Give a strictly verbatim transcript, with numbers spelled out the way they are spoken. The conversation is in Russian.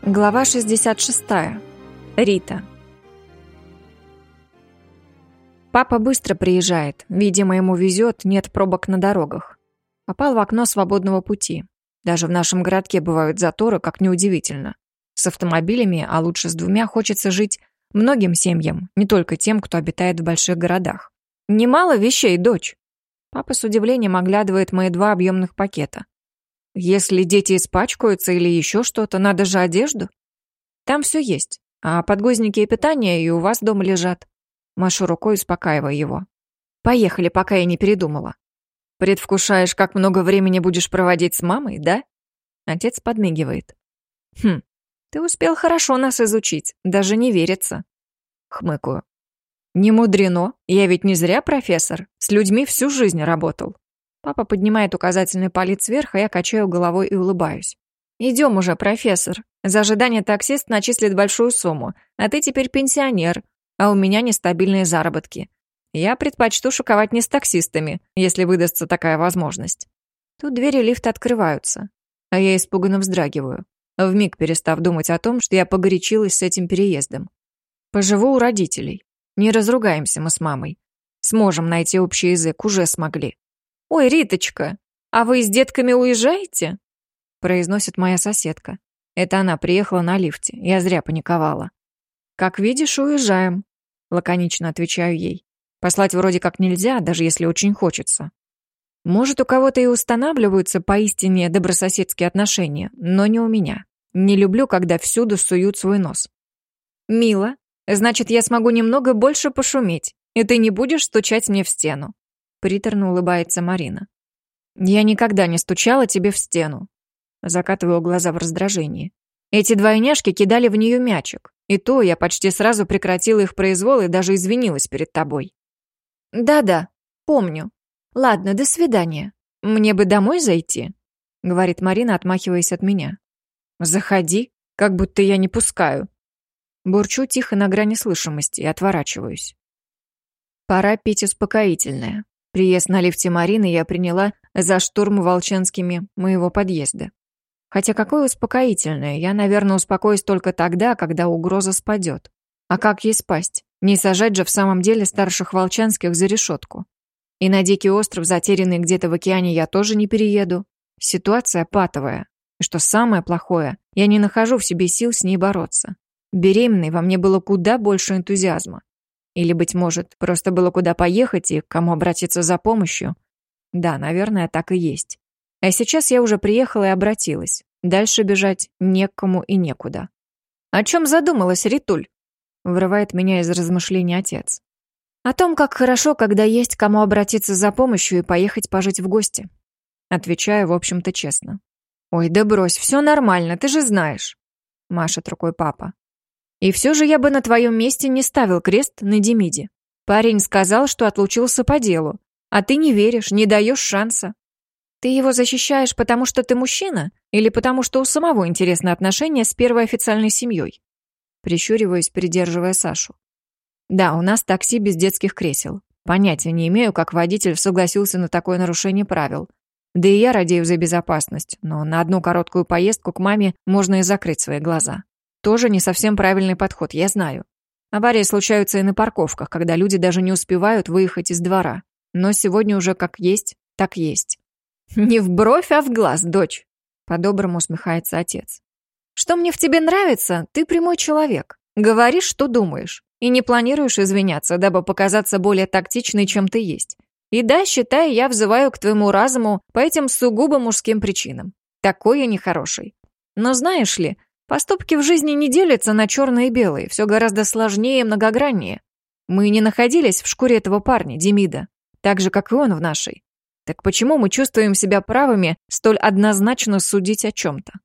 Глава шестьдесят шестая. Рита. Папа быстро приезжает. Видимо, ему везет, нет пробок на дорогах. Попал в окно свободного пути. Даже в нашем городке бывают заторы, как неудивительно. С автомобилями, а лучше с двумя, хочется жить многим семьям, не только тем, кто обитает в больших городах. Немало вещей, дочь. Папа с удивлением оглядывает мои два объемных пакета. Если дети испачкаются или еще что-то, надо же одежду. Там все есть, а подгузники и питание и у вас дома лежат. Машу рукой, успокаивая его. Поехали, пока я не передумала. Предвкушаешь, как много времени будешь проводить с мамой, да? Отец подмигивает. Хм, ты успел хорошо нас изучить, даже не верится. Хмыкаю. Не мудрено, я ведь не зря профессор, с людьми всю жизнь работал. Папа поднимает указательный палец вверх, а я качаю головой и улыбаюсь. «Идем уже, профессор. За ожидание таксист начислит большую сумму, а ты теперь пенсионер, а у меня нестабильные заработки. Я предпочту шиковать не с таксистами, если выдастся такая возможность». Тут двери лифта открываются, а я испуганно вздрагиваю, вмиг перестав думать о том, что я погорячилась с этим переездом. Поживу у родителей. Не разругаемся мы с мамой. Сможем найти общий язык, уже смогли. «Ой, Риточка, а вы с детками уезжаете?» произносит моя соседка. Это она приехала на лифте, я зря паниковала. «Как видишь, уезжаем», лаконично отвечаю ей. Послать вроде как нельзя, даже если очень хочется. Может, у кого-то и устанавливаются поистине добрососедские отношения, но не у меня. Не люблю, когда всюду суют свой нос. «Мило, значит, я смогу немного больше пошуметь, и ты не будешь стучать мне в стену», приторно улыбается Марина. «Я никогда не стучала тебе в стену», закатываю глаза в раздражении. «Эти двойняшки кидали в нее мячик, и то я почти сразу прекратила их произвол и даже извинилась перед тобой». «Да-да, помню. Ладно, до свидания. Мне бы домой зайти», говорит Марина, отмахиваясь от меня. «Заходи, как будто я не пускаю». Бурчу тихо на грани слышимости и отворачиваюсь. Пора пить успокоительное. Приезд на лифте Марины я приняла за штурм волчанскими моего подъезда. Хотя какое успокоительное, я, наверное, успокоюсь только тогда, когда угроза спадет. А как ей спасть? Не сажать же в самом деле старших волчанских за решетку. И на дикий остров, затерянный где-то в океане, я тоже не перееду. Ситуация патовая. И что самое плохое, я не нахожу в себе сил с ней бороться. Беременной во мне было куда больше энтузиазма. Или, быть может, просто было куда поехать и к кому обратиться за помощью? Да, наверное, так и есть. А сейчас я уже приехала и обратилась. Дальше бежать некому и некуда. «О чем задумалась, Ритуль?» Вырывает меня из размышлений отец. «О том, как хорошо, когда есть кому обратиться за помощью и поехать пожить в гости». Отвечаю, в общем-то, честно. «Ой, да брось, все нормально, ты же знаешь», машет рукой папа. «И все же я бы на твоем месте не ставил крест на Демиде. Парень сказал, что отлучился по делу, а ты не веришь, не даешь шанса. Ты его защищаешь, потому что ты мужчина, или потому что у самого интересные отношения с первой официальной семьей?» Прищуриваюсь, придерживая Сашу. «Да, у нас такси без детских кресел. Понятия не имею, как водитель согласился на такое нарушение правил. Да и я радею за безопасность, но на одну короткую поездку к маме можно и закрыть свои глаза. Тоже не совсем правильный подход, я знаю. Аварии случаются и на парковках, когда люди даже не успевают выехать из двора. Но сегодня уже как есть, так есть». «Не в бровь, а в глаз, дочь», — по-доброму усмехается отец. «Что мне в тебе нравится, ты прямой человек. Говоришь, что думаешь, и не планируешь извиняться, дабы показаться более тактичной, чем ты есть. И да, считай, я взываю к твоему разуму по этим сугубо мужским причинам. Такой я нехороший. Но знаешь ли, поступки в жизни не делятся на черное и белое, все гораздо сложнее и многограннее. Мы не находились в шкуре этого парня, Демида, так же, как и он в нашей. Так почему мы чувствуем себя правыми столь однозначно судить о чем-то?